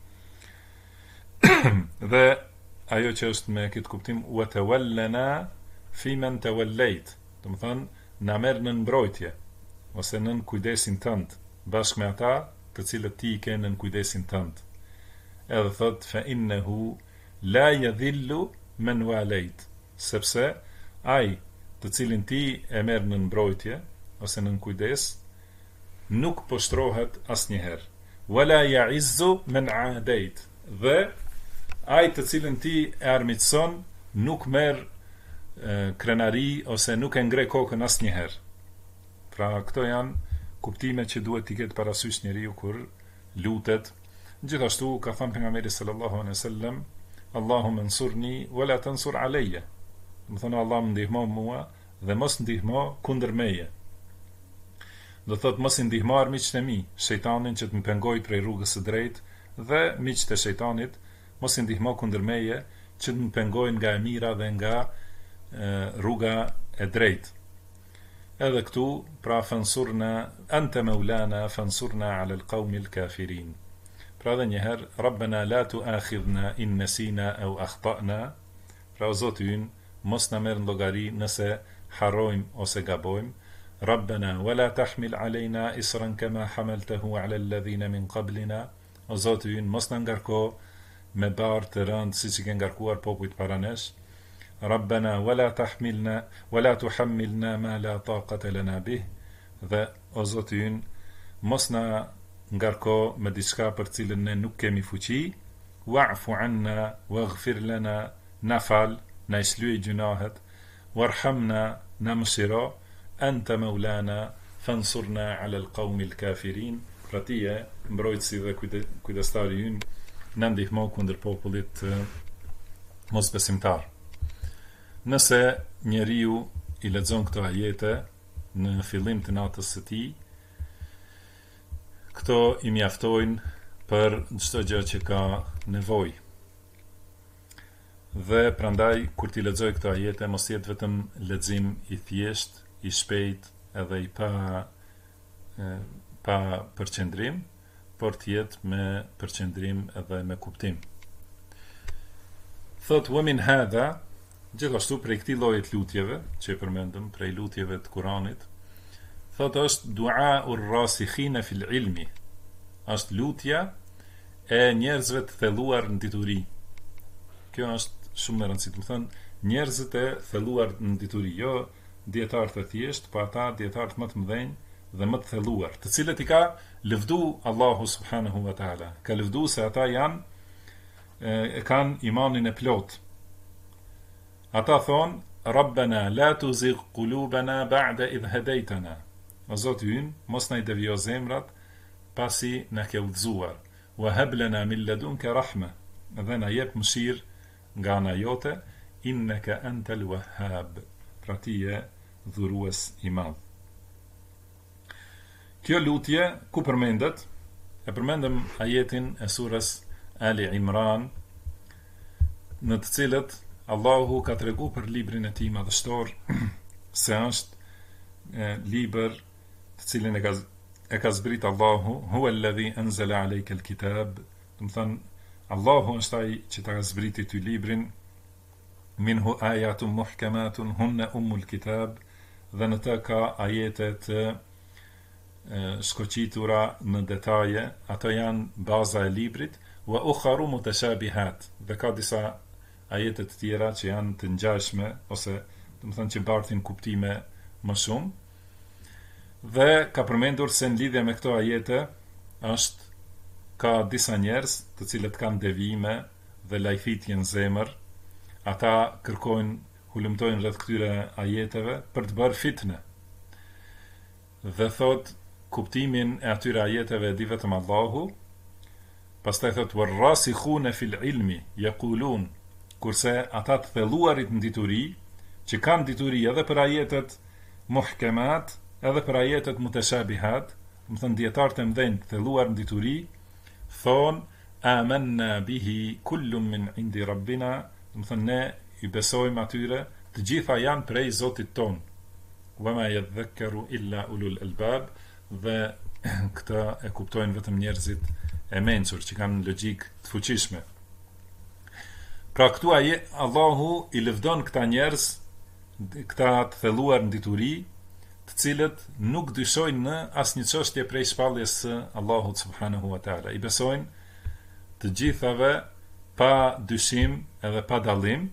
Dhe ajo që është me këtë kuptim wa tawallana fi men tawallait. Do të thonë na merr në mbrojtje ose në kujdesin tënd bashkë me ata të cilët ti i ke në kujdesin tënd. Edhe thot fa innehu la yadhillu men walait, sepse ai të cilin ti e merr në mbrojtje ose në kujdes nuk poshtrohet asnjëherë. Wala ya'izzu men adait, dhe ai të cilin ti e armiqson nuk merr krenari ose nuk e ngre kokën asnjëherë. Pra këto janë kuptime që duhet t'i ketë parasysh njeriu kur lutet. Gjithashtu ka thënë pejgamberi sallallahu alaihi wasallam Allahumma ansurni wala tansur alayya. Do thonë Allah më ndihmo mua dhe mos ndihmo kundër meje. Do thotë mos i ndihmo armiqtë e mi, shejtanin që të më pengoj prej rrugës së drejtë dhe miqtë e shejtanit, mos i ndihmo kundër meje që të më pengojnë nga e mira dhe nga rruga e drejtë. Edhe këtu pra fansurna anta maulana fansurna ala alqawmi alkafirin. Pra dhe njëherë Rabbena la tu'akhidhna in nasina aw akhta'na. Pra o Zoti ynë, mos na merr në llogari nëse harrojmë ose gabojmë. Rabbana wala tahmil alejna isran kama hamaltahu ala alladhina min qablina. O Zoti ynë, mos na ngarko me barë të rëndë siç i ke ngarkuar popujt para nesh. Rabbana wala tahmilna wala tuhammilna ma la taqata lana bih. Dhe o Zoti ynë, mos na ngarko me diçka për cilën ne nuk kemi fuqi. Wa'fu anna waghfir lana, na fal, na islyej gjunahet. Warhamna, na mëshiro. Anta maulana fansurna ala alqawmi alkafirin. Pra ti je mbrojtësi dhe kujdestari ynë, na ndihmo kundër popullit mosbesimtar. Nëse njeriu i lexon këto ajete në fillim të natës së tij, këto i mjaftojnë për çdo gjë që ka nevojë. Dhe prandaj kur ti lexoj këto ajete, mos jetë vetëm lexim i thjesht, i shpejt edhe i pa përqendrim, por të jetë me përqendrim edhe me kuptim. Thot wa min hadha, gjithashtu prej këtij lloji të lutjeve që e përmendëm, prej lutjeve të Kuranit, thot është du'aur rasikhina fil ilmi, është lutja e njerëzve të thelluar në dituri. Kjo është shumë e rëndësishme, do të thënë njerëzit e thelluar në dituri, jo dietarët e thjesht, po ata dietarët më të mëdhenj dhe më të thelluar, të cilët i ka lëvdu Allahu subhanahu wa taala. Ka lëvdu se ata kanë imanin e plot. Ata thonë: Rabbana la tuzigh qulubana ba'da idh hadaytana. O Zoti ynë, mos na i devijo zemrat pasi na ke udhëzuar. Wa hab lana min ladunka rahma. Dhe na jep mëshirë nga ana jote, innaka antal wahhab. Pra ti je dhurues i madh. Kjo lutje ku përmendet? E përmendëm ajetin e surës Ali Imran, në të cilët Allahu ka tregu për librin e tij madhështor se është libër të cilin e ka zbrit Allahu, huwa alladhi anzala alayka alkitab. Do të thënë Allahu është ai që ta ka zbritit ty librin, minhu ayatun muhkamatun hunna ummul kitab, dhe në të ka ajete të shkoqitura në detaje, ato janë baza e librit, wa ukharu mutashabihat, dhe ka disa ajete të tjera që janë të ngjashme ose do të thënë që bartin kuptime më shumë. Dhe ka përmendur se në lidhje me këto ajete ka disa njerëz të cilët kanë devijime dhe lajthitje në zemër. Ata kërkojnë, hulumtojnë rreth këtyre ajeteve për të bërë fitne. Dhe thot, kuptimin e atyre ajeteve di vetëm Allahu. Pastaj thot warrasikhuna fil ilmi yaqulun, kurse ata të thelluarit në dituri, që kanë dituri edhe për ajetet muhkemat, edhe për ajetet mutashabihat, do të thënë dietarët e mëdhenj të thelluar në dituri, thon amanna bihi kullun min indi rabbina, do të thënë ne i besojmë atyre, të gjitha janë prej Zotit ton. Wa ma yadhakkaru illa ulul albab, dhe këta e kuptojnë vetëm njerëzit e mençur që kanë logjik të fuqishme. Pra këtu Allahu i lëvdon këta njerëz, këta të thelluar në dituri, të cilët nuk dyshojnë në asnjë çështje prej shpalljes së Allahut subhanahu wa taala. I besojnë të gjithave pa dyshim edhe pa dallim.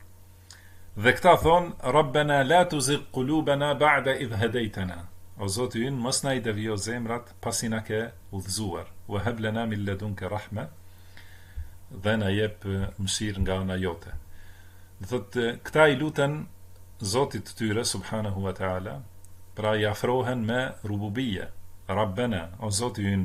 Dhe këta thonë Rabbana la tuzigh qulubana ba'da idh hadaytana. O Zoti ynë, mos na i devijo zemrat pasi na ke udhëzuar. Wa hab lana min ladunka rahma, dhe na jep mëshirë nga ana jote. Do thotë këta i luten Zotit të tyre subhanahu wa taala, pra i afrohen me rububie. Rabbana, o Zoti ynë,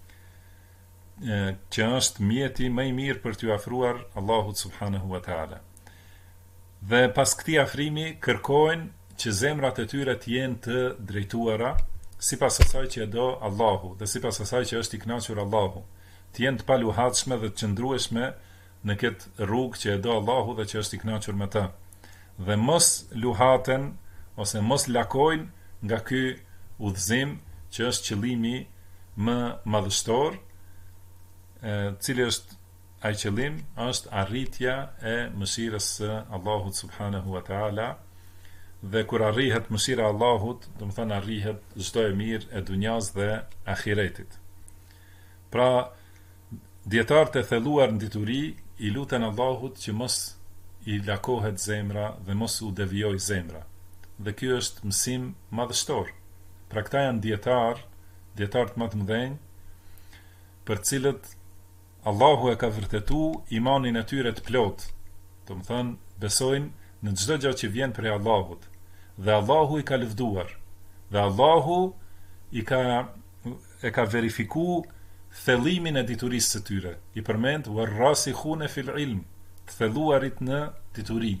që është mjeti më i mirë për t'ju afruar Allahut subhanahu wa taala. Dhe pas këtij afrimi kërkojnë që zemrat e tyre të jenë të drejtuara sipas asaj që e do Allahu dhe sipas asaj që është i kënaqur Allahu, të jenë të paluhatshme dhe të qëndrueshme në këtë rrugë që e do Allahu dhe që është i kënaqur me të. Dhe mos luhaten ose mos lakojnë nga ky udhëzim që është qëllimi më madhështor, cili është ai qëllim është arritja e mëshirës së Allahut subhanahu wa taala, dhe kur arrihet mëshira e Allahut, do të thonë arrihet çdo e mirë e dunjas dhe ahiretit. Pra, dietarët e thelluar në dituri i luten Allahut që mos i lakohet zemra dhe mos u devijoj zemra. Dhe ky është mësim madhështor. Pra këta janë dietarët më të mëdhenj, për cilët Allahu e ka vërtetu imanin e tyre të plot. Do të thonë, besojnë në çdo gjë që vjen prej Allahut. Dhe Allahu i ka lëvduar. Dhe Allahu e ka verifiku thellimin e diturisë së tyre. I përmend warrasikhune fil ilm, të thelluarit në dituri.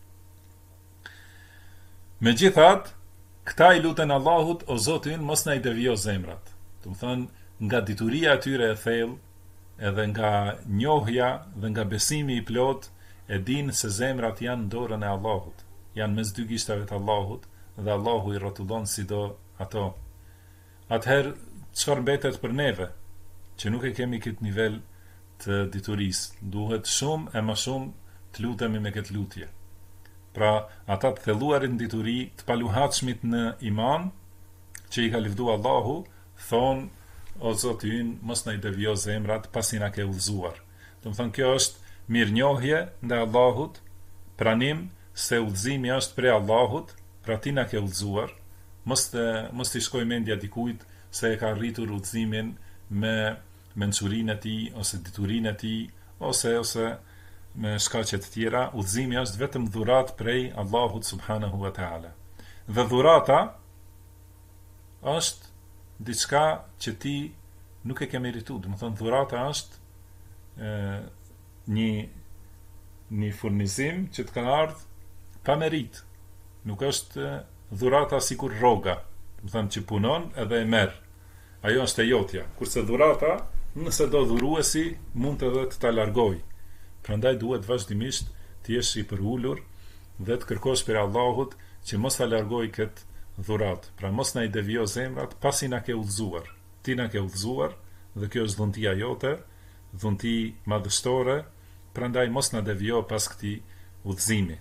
Megjithatë, këta i luten Allahut, o Zotin, mos na i devijo zemrat. Do të thonë, nga dituria e tyre e thellë, edhe nga njohja dhe nga besimi i plot, e din se zemrat janë në dorën e Allahut, janë mes dy gishtave të Allahut, dhe Allahu i rrotullon sido ato. Atëherë, çfarë mbetet për neve, që nuk e kemi këtë nivel të diturisë? Duhet shumë e më shumë të lutemi me këtë lutje. Pra, ata të thelluarit në dituri, të paluhatshmit në iman, që i ka lëvdu Allahu, thonë, o Zoti ynë, mos na i devijo zemrat pasi na ke udhëzuar. Do të thonë, kjo është mirënjohje ndaj Allahut, pranim se udhëzimi është prej Allahut, pra ti na ke udhëzuar, mos t'i shkoj mendja dikujt se e ka rritur udhëzimin me mençurinë e tij ose diturinë e tij ose me shkaqe të tjera. Udhëzimi është vetëm dhuratë prej Allahut subhanahu wa taala. Dhe dhurata është diçka që ti nuk e ke merituar. Do të thonë, dhurata është një furnizim që të ka ardhur pa merit. Nuk është dhurata sikur rroga, do të thonë që punon edhe e merr. Ajo është e jotja. Kurse dhurata, nëse do dhuruesi, mund edhe të ta largoj. Prandaj duhet vazhdimisht të jesh i përulur dhe të kërkosh për Allahut që mos ta largoj këtë dhurat. Pra mos na i devijo zemrat pasi na ke udhëzuar. Ti na ke udhëzuar dhe kjo është dhuntia jote, dhunti madhështore, prandaj mos na devijo pas këtij udhëzimi.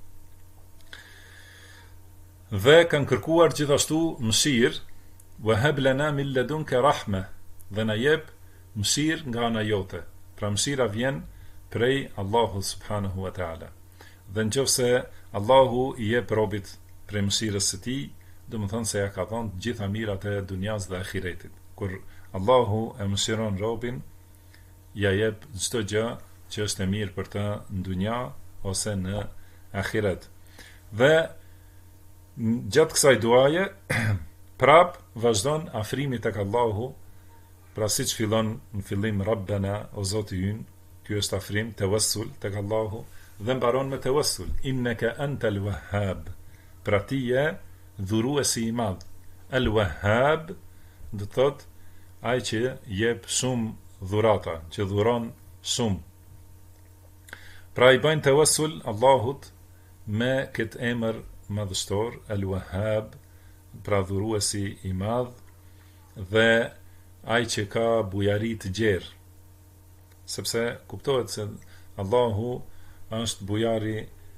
Dhe kanë kërkuar gjithashtu mëshirë, wa hab lana min ladunka rahme, dhe na jep mëshirë nga ana jote. Pra mëshira vjen prej Allahut subhanahu wa taala. Dhe nëse Allahu i jep robit prej mëshirës së tij, do të thonë se ja ka dhënë të gjitha mirat e dunjas dhe ahiretit. Kur Allahu e mëshiron robin, ja jep çdo gjë që është e mirë për të në dunja ose në ahiret. Dhe gjatë kësaj duaje, prap vazhdon afrimi tek Allahu, pra siç fillon në fillim Rabbana, o Zoti ynë, ky është afrim, tawassul tek Allahu, dhe mbaron me tawassul, innaka antal wahhab, pra ti je dhuruesi i madh. El Wahhab do të thotë ai që jep shumë dhurata, që dhuron shumë. Pra i bëjnë tawassul Allahut me këtë emër madhështor, El Wahhab, pra dhuruesi i madh, dhe ai që ka bujari të gjerë, sepse kuptohet se Allahu është bujari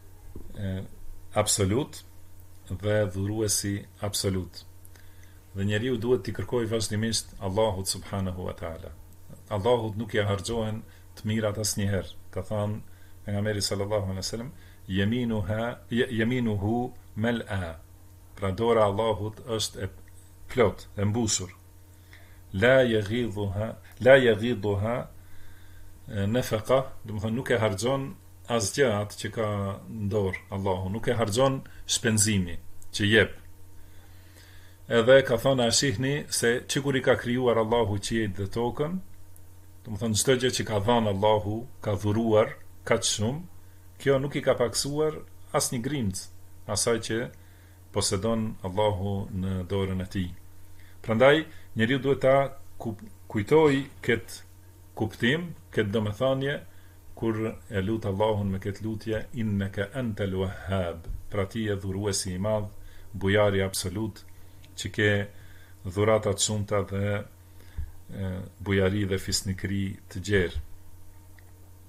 absolut dhe dhuruesi absolut. Dhe njeriu duhet t'i kërkojë vazhdimisht Allahut subhanahu wa taala. Allahut nuk ja harxohen të mirat asnjëherë. Ka thënë pejgamberi sallallahu alaihi wasallam, yaminuhu mal'a. Pra dora Allahut është e plot, e mbushur. La yaghidhuha nafaqa, do të thonë nuk e harxon asgjë atë që ka në dorë Allahu, nuk e harxon shpenzimi që jep. Edhe ka thënë ashihni se çikur i ka krijuar Allahu qiejt dhe tokën, do të thonë çdo gjë që ka dhënë Allahu, ka dhuruar kaq shumë, kjo nuk i ka paksuar asnjë grimc asaj që posedon Allahu në dorën e tij. Prandaj njeriu duhet ta kujtojë këtë kuptim, këtë domethënie kur e lut Allahun me këtë lutje, innaka antal wahhab, pra ti je dhuruesi i madh, bujari absolut, që ke dhurata të shumta dhe bujari dhe fisnikëri të gjerë.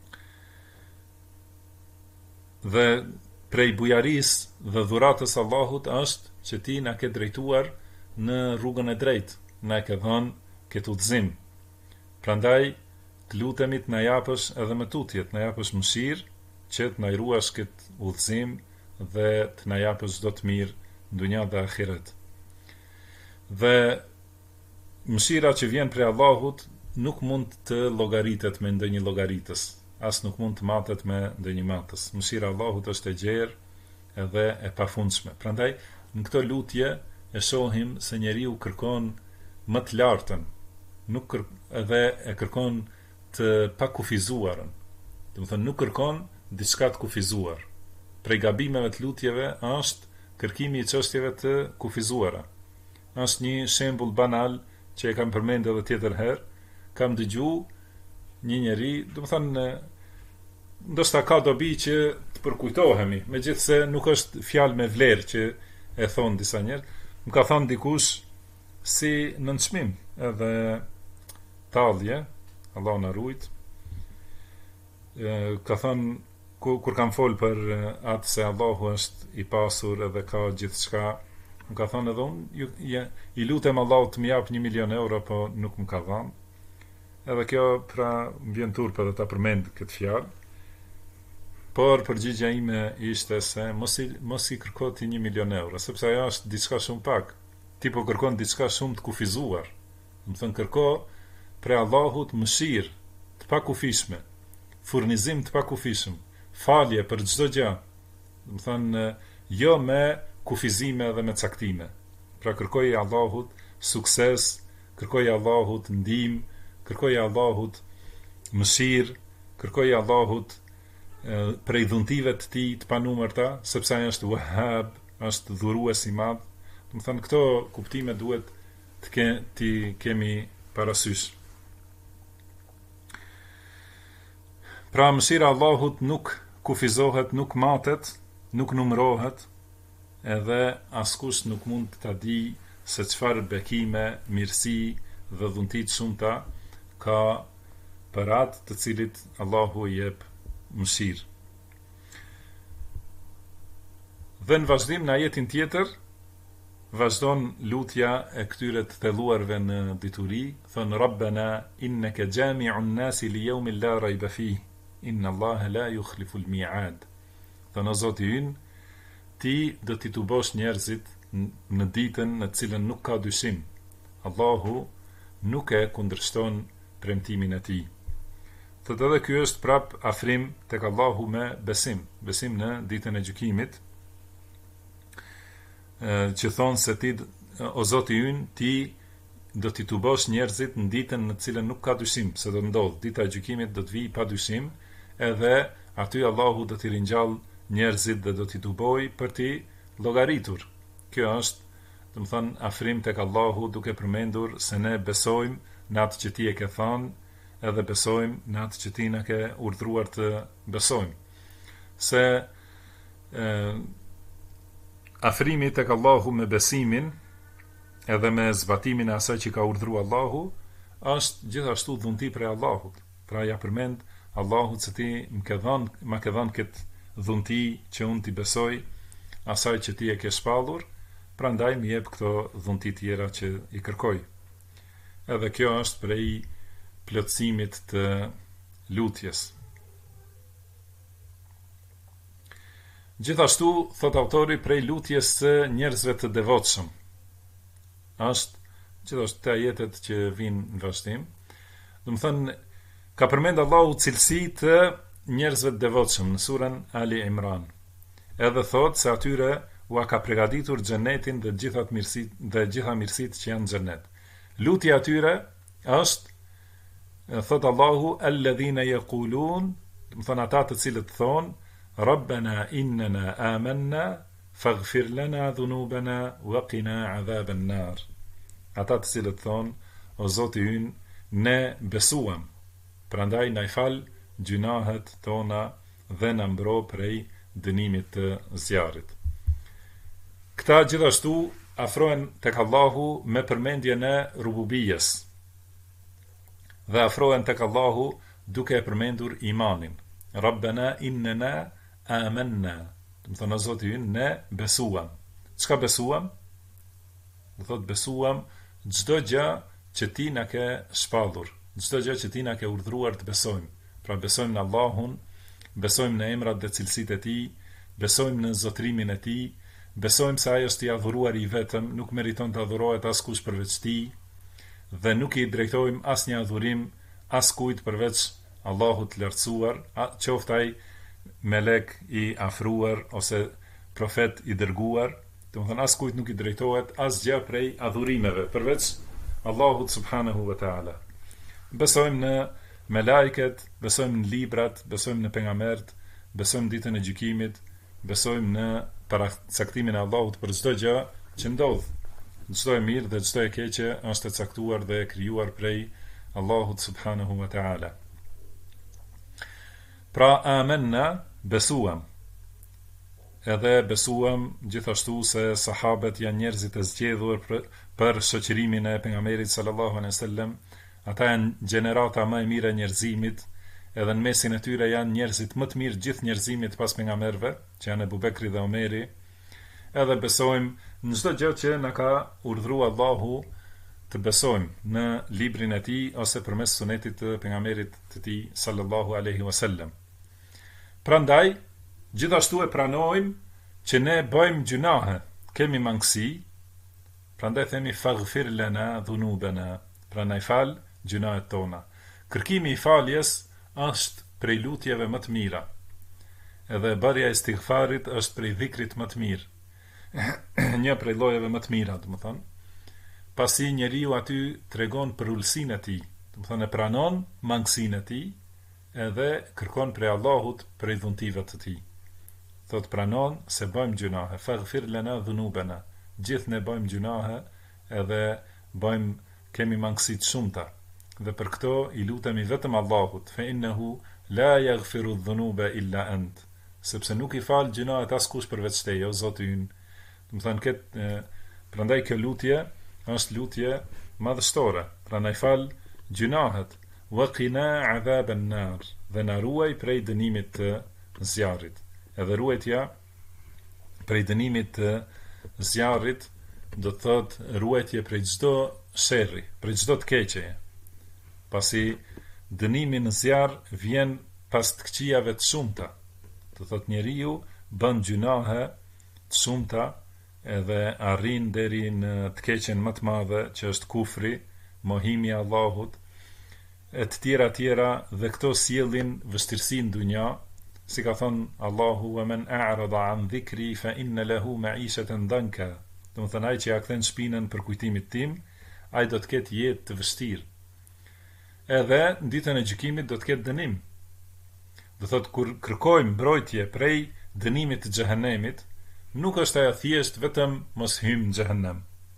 Dhe prej bujarisë dhe dhuratës Allahut është që ti na ke drejtuar në rrugën e drejtë, na ke dhënë këtë udhëzim. Prandaj të lutemi të na japësh edhe më tutje, të na japësh mëshirë që të na ruash këtë udhëzim dhe të na japësh çdo të mirë në dunja dhe ahiret. Dhe mëshira që vjen prej Allahut nuk mund të llogaritet me ndonjë llogaritës, as nuk mund të matet me ndonjë matës. Mëshira e Allahut është e gjerë edhe e pafundshme. Prandaj në këtë lutje e shohim se njeriu kërkon më të lartën, edhe e kërkon të pakufizuarën. Do të thonë nuk kërkon diçka të kufizuar. Prej gabimeve të lutjeve është kërkimi i çështjeve të kufizuara. Është një shembull banal që e kam përmendur edhe tjetër herë. Kam dëgjuar një njeri, do të thonë ndoshta ka dobi që të përkujtohemi, megjithse nuk është fjalë me vlerë që e thon disa njerëz. Më ka thënë dikush si nënçmim edhe tallje, Allah na ruajt. Ka thënë kur kam fol për atë se Allahu është i pasur edhe ka gjithçka, më ka thënë edhe unë i lutem Allahut të më jap 1 milion euro, po nuk më ka dhënë. Edhe kjo pra më vjen turp edhe ta përmend këtë fjalë. Por përgjigjja ime ishte se mos i kërko ti 1 milion euro, sepse ajo është diçka shumë pak. Ti po kërkon diçka shumë të kufizuar. Do të thënë kërko prej Allahut mëshirë të pakufishme, furnizim të pakufishëm, falje për çdo gjë. Do të thënë jo me kufizime dhe me caktime. Pra kërkoj Allahut sukses, kërkoj Allahut ndihmë, kërkoj Allahut mëshirë, kërkoj Allahut prej dhuntive të tij të panumërta, sepse ai është Wahhab, është dhurues i madh. Do të thënë këto kuptime duhet të kemi parasysh. Pra mëshira e Allahut nuk kufizohet, nuk matet, nuk numërohet, edhe askush nuk mund të di se çfarë bekime, mirësi dhe dhunti të shumta ka për atë të cilit Allahu i jep mëshirë. Dhe në vazhdim në ajetin tjetër vazhdon lutja e këtyre të thelluarve në dituri, thon Rabbana innaka jami'un nasi li yawmin la rayba fihi, inna Allaha la yukhlifu al-mi'ad. Thon o Zoti ynë, ti do t'i tubosh njerëzit në ditën në cilën nuk ka dyshim. Allahu nuk e kundërshton premtimin e tij. Thot edhe ky është prap afrim tek Allahu me besim në ditën e gjykimit, që thonë se ti, o Zoti ynë, ti do t'i tubosh njerëzit në ditën në cilën nuk ka dyshim, se do të ndodh, dita e gjykimit do të vijë pa dyshim, edhe aty Allahu do t'i ringjall njerëzit dhe do t'i tuboj për t'i llogaritur. Kjo është, do të thonë, afrim tek Allahu, duke përmendur se ne besojmë në atë që ti e ke thënë, edhe besojmë në atë që ti na ke urdhëruar të besojmë. Se afrimi tek Allahu me besimin edhe me zbatimin e asaj që ka urdhëruar Allahu është gjithashtu dhunti prej Allahut. Pra ja përmend Allahut se ti më ke dhënë këtë dhunti që unë t'i besoj asaj që ti e ke shpallur, prandaj më jep këto dhunti tjera që i kërkoj. Edhe kjo është prej plotësimit të lutjes. Gjithashtu, thot autori, prej lutjes së njerëzve të devotshëm është gjithashtu të ajetet që vinë në vazhdim. Do të thënë, ka përmend Allahu cilësi të njerëzve të devotshëm në surën Ali Imran. Edhe thot se atyre ua ka përgatitur xhenetin dhe gjitha mirësitë që janë në xhenet. Lutja atyre është, thot Allahu, alladhina yaqulun, do të thënë ata të cilët thonë Rabbana innana amanna faghfir lana dhunubana wa qina adhaban nar. Ata të cilët thonë, o Zoti ynë, ne besuam, prandaj na i fal gjunahet tona dhe na mbro prej dënimit të zjarrit. Këta gjithashtu afrohen tek Allahu me përmendjen e rububijes dhe afrohen tek Allahu duke e përmendur imanin. Rabbana innana amanna. Do të thonë Zoti ynë ne besuam. Çka besuam? Do thotë besuam çdo gjë që ti na ke shpallur, çdo gjë që ti na ke urdhëruar të besojmë. Pra besojmë në Allahun, besojmë në emrat dhe cilësitë e tij, besojmë në zotrimin e tij, besojmë se ai është i adhuruar i vetëm, nuk meriton të adhurohet askush përveç tij, dhe nuk i drejtojmë asnjë adhurim askujt përveç Allahut të lartësuar, qoftë ai melek i afruar ose profet i dërguar. Do të thonë askujt nuk i drejtohet asgjë prej adhurimeve përveç Allahut subhanahu wa taala. Besojmë në melajket, besojmë në librat, besojmë në pejgambert, besojmë në ditën e gjykimit, besojmë në paracaktimin e Allahut për çdo gjë që ndodh. Çdo e mirë dhe çdo e keqe është e caktuar dhe e krijuar prej Allahut subhanahu wa taala. Pra amanna, besuam. Edhe besuam gjithashtu se sahabët janë njerëzit e zgjedhur për shoqërimin e pejgamberit sallallahu alaihi wasallam. Ata janë gjenerata më e mirë e njerëzimit, edhe në mesin e tyre janë njerëzit më të mirë gjithë njerëzimit pas pejgamberëve, që janë Abu Bekri dhe Omeri. Edhe besojmë në çdo gjë që na ka urdhëruar Allahu të besojmë në librin e tij ose përmes sunetit të pejgamberit të tij sallallahu alaihi wasallam. Prandaj gjithashtu e pranojmë që ne bëjmë gjunahe, kemi mangësi, prandaj themi faghfir lana dhunubana, pra na i fal gjunahet tona. Kërkimi i faljes është prej lutjeve më të mira, edhe bërja e istighfarit është prej dhikrit më të mirë, një prej llojeve më të mira, do të thonë. Pasi njeriu aty tregon për ulësinë e tij, do të thonë e pranon mangësinë e tij, edhe kërkon prej Allahut prej dhuntive të tij. Thot pranon se bëjmë gjunahe, faghfir lana dhunubana. Gjithë ne bëjmë gjunahe edhe kemi mangësi të shumta. Dhe për këto i lutemi vetëm Allahut, fa innahu la yaghfiru dhunuba illa ant. Sepse nuk i fal gjunahet askush përveç teje, o Zoti ynë. Do të thonë prandaj kjo lutje është lutje madhështore. Pra na i fal gjunahet, wa qina adhaban nar, dhe na ruaj prej dënimit të zjarrit. Edhe ruajtja prej dënimit të zjarrit do të thotë ruajtje prej çdo sherri, prej çdo të keqeje. Pasi dënimi në zjarr vjen pas të këqijave të shumta. Do thotë njeriu bën gjunahe të shumta edhe arrin deri në të keqen më të madhe që është kufri, mohimi i Allahut, e të tjera dhe këto sjellin vështirësi në dunja, si ka thënë Allahu wa man a'rada an dhikri fa inna lahu ma'ishatan danka. Do të thonë ai që ja kthen shpinën për kujtimin tim, ai do të ketë jetë të vështirë. Edhe në ditën e gjykimit do të ketë dënim. Do thotë kur kërkojmë mbrojtje prej dënimit të xhehenemit, nuk është ajo thjesht vetëm mos hym në xhehenem,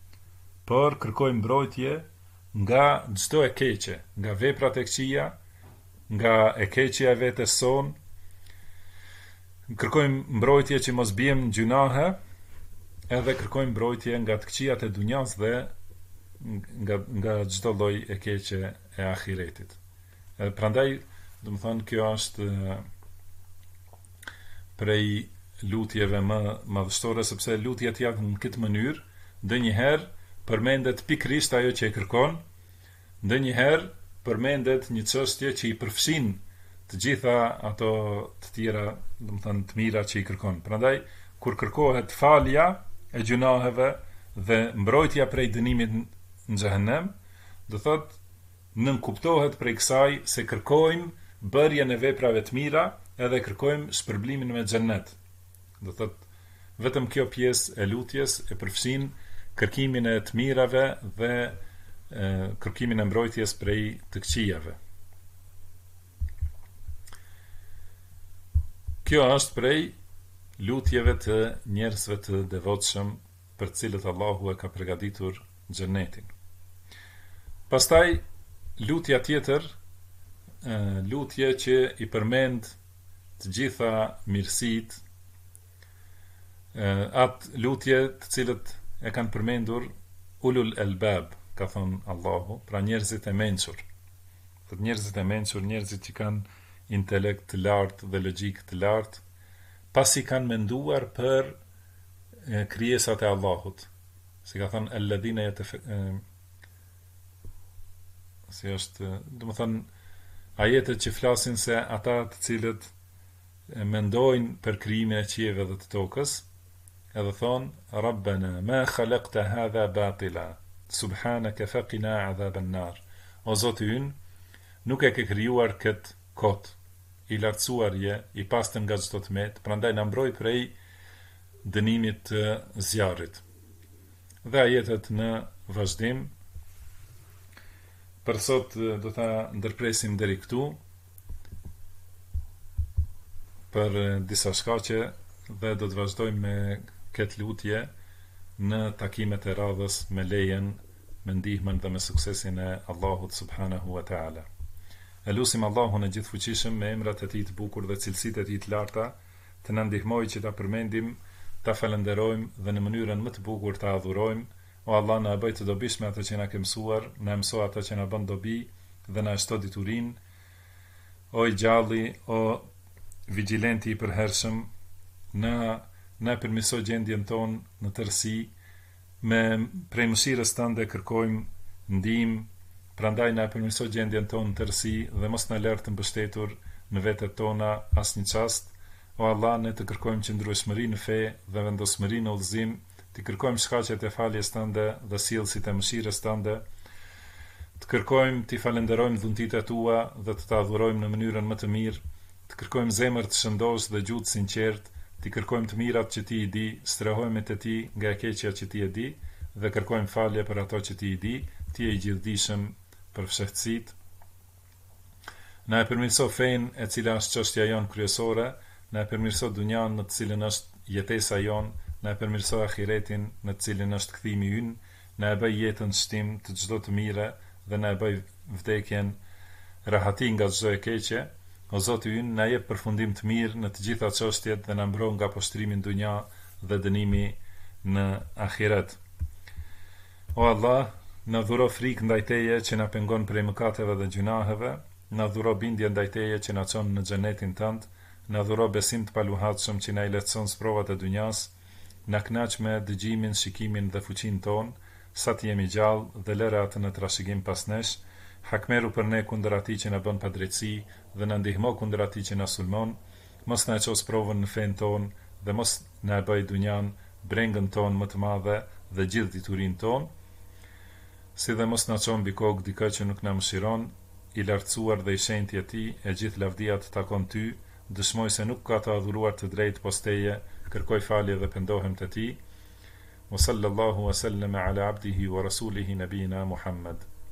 por kërkojmë mbrojtje nga çdo e keqe, nga veprat e këqija, nga e keqja e vetes son. Kërkojmë mbrojtje që mos bijmë në gjunahe, edhe kërkojmë mbrojtje nga të këqijat e dunjas dhe nga çdo lloj e keqe e ahiretit. Prandaj, do të thonë kjo është prej lutjeve më madhështore, sepse lutjet janë në këtë mënyrë, ndonjëherë përmendet pikërisht ajo që e kërkon, ndonjëherë përmendet një çështje që i përfshin të gjitha ato të tjera, do të thënë të mira që i kërkon. Prandaj kur kërkohet falja e gjunaheve dhe mbrojtja prej dënimit në xhehenem, do thotë nënkuptohet prej kësaj se kërkojmë bërjen e veprave të mira edhe kërkojmë shpërblimin me xhennet. Do thotë vetëm kjo pjesë e lutjes e përfshin kërkimin e të mirave dhe kërkimin e mbrojtjes prej të këqijave. Kjo është prej lutjeve të njerëzve të devotshëm për të cilët Allahu e ka përgatitur xhenetin. Pastaj lutja tjetër, lutje që i përmend të gjitha mirësitë, atë lutje të cilët e kanë përmendur ulul albab, ka thonë Allahu, pra njerëzit e mençur. Njerëzit e mençur, njerëzit që kanë intelekt të lartë dhe logjik të lartë, pasi kanë menduar për krijesat e Allahut. Si ka thënë alladhina si është, do të thënë ajetet që flasin se ata të cilët mendojnë për krijimin e qiejve dhe të tokës, edhe thonë Rabbana ma khalaqta hadha batila subhanaka faqina adhaban nar. O Zoti ynë, nuk e ke krijuar kët kot, i lartësuar je, i pastër nga çdo tmet, prandaj na mbroj prej dënimit të zjarrit. Dhe ajetet në vazhdim. Për sot do ta ndërpresim deri këtu për disa shkaqe dhe do të vazhdojmë me këtë lutje në takimet e radhës me lejen, me ndihmën dhe me suksesin e Allahut subhanahu wa ta'ala. E lusim Allahun e gjithfuqishëm me emrat e tij të bukur dhe cilësitë e tij të larta, të na ndihmojë që ta përmendim, ta falenderojmë dhe në mënyrën më të bukur ta adhurojmë. O Allah, na bëj të dobishme ato që na ke mësuar, na mëso ato që na bën dobi dhe na shto diturinë. O i gjalli, o vigjilenti i përhershëm, na përmirëso gjendjen tonë në tërësi, me prej mëshirës tënde kërkojmë ndihmë, prandaj na përmirëso gjendjen tonë në tërësi dhe mos na lër të mbështetur në vetet tona asnjë çast. O Allah, ne të kërkojmë qëndrueshmëri në fe dhe vendosmëri në udhëzim, të kërkojmë shkaqet e faljes tënde dhe sjellësit e mëshirës tënde, të kërkojmë të falenderojmë dhuntitë tua dhe të adhurojmë në mënyrën më të mirë, të kërkojmë zemër të shëndosh dhe gjuhë të sinqert, të kërkojmë të mirat që ti i di, strehojmë te ti nga e keqja që ti e di dhe kërkojmë falje për ato që ti i di, ti je i gjithdijshëm për fshehtësitë. Na e përmirëso fenë e cila është çështja jon kryesore, na e përmirëso dunjan në të cilën është jetesa jon, na e përmirëso ahiretin në të cilin është kthimi ynë, na e bëj jetën shtim të çdo të mire dhe na e bëj vdekjen rahati nga çdo e keqe. O Zoti ynë, na jep përfundim të mirë në të gjitha çështjet dhe na mbron nga poshtrimi në dunja dhe dënimi në ahiret. O Allah, na dhuro frikë ndaj teje që na pengon prej mëkateve dhe gjunaheve, na dhuro bindje ndaj teje që na çon në xhenetin tënd, na dhuro besim të paluhatshëm që na i lehtëson sprovat e dunjas, na kënaq me dëgjimin, shikimin dhe fuqinë tonë, sa të jemi gjallë dhe lëre atë në trashëgim pas nesh, hakmeru për ne kundër atij që na bën padrejtësi dhe na ndihmo kundër atij që na sulmon, mos na ços provën në fen ton dhe mos na bëj dunjan brengën ton më të madhe dhe gjithë diturinë ton, si dhe mos na çon mbi kokë dikë që nuk na mëshiron, i lartësuar dhe i shenjtë i tij, e gjithë lavdia të takon ty, dëshmoj se nuk ka të adhuruar të drejtë pos teje, kërkoj falje dhe pendohem te ti. Wa sallallahu wa sallama ala abdihi wa rasulihi nabina Muhammad.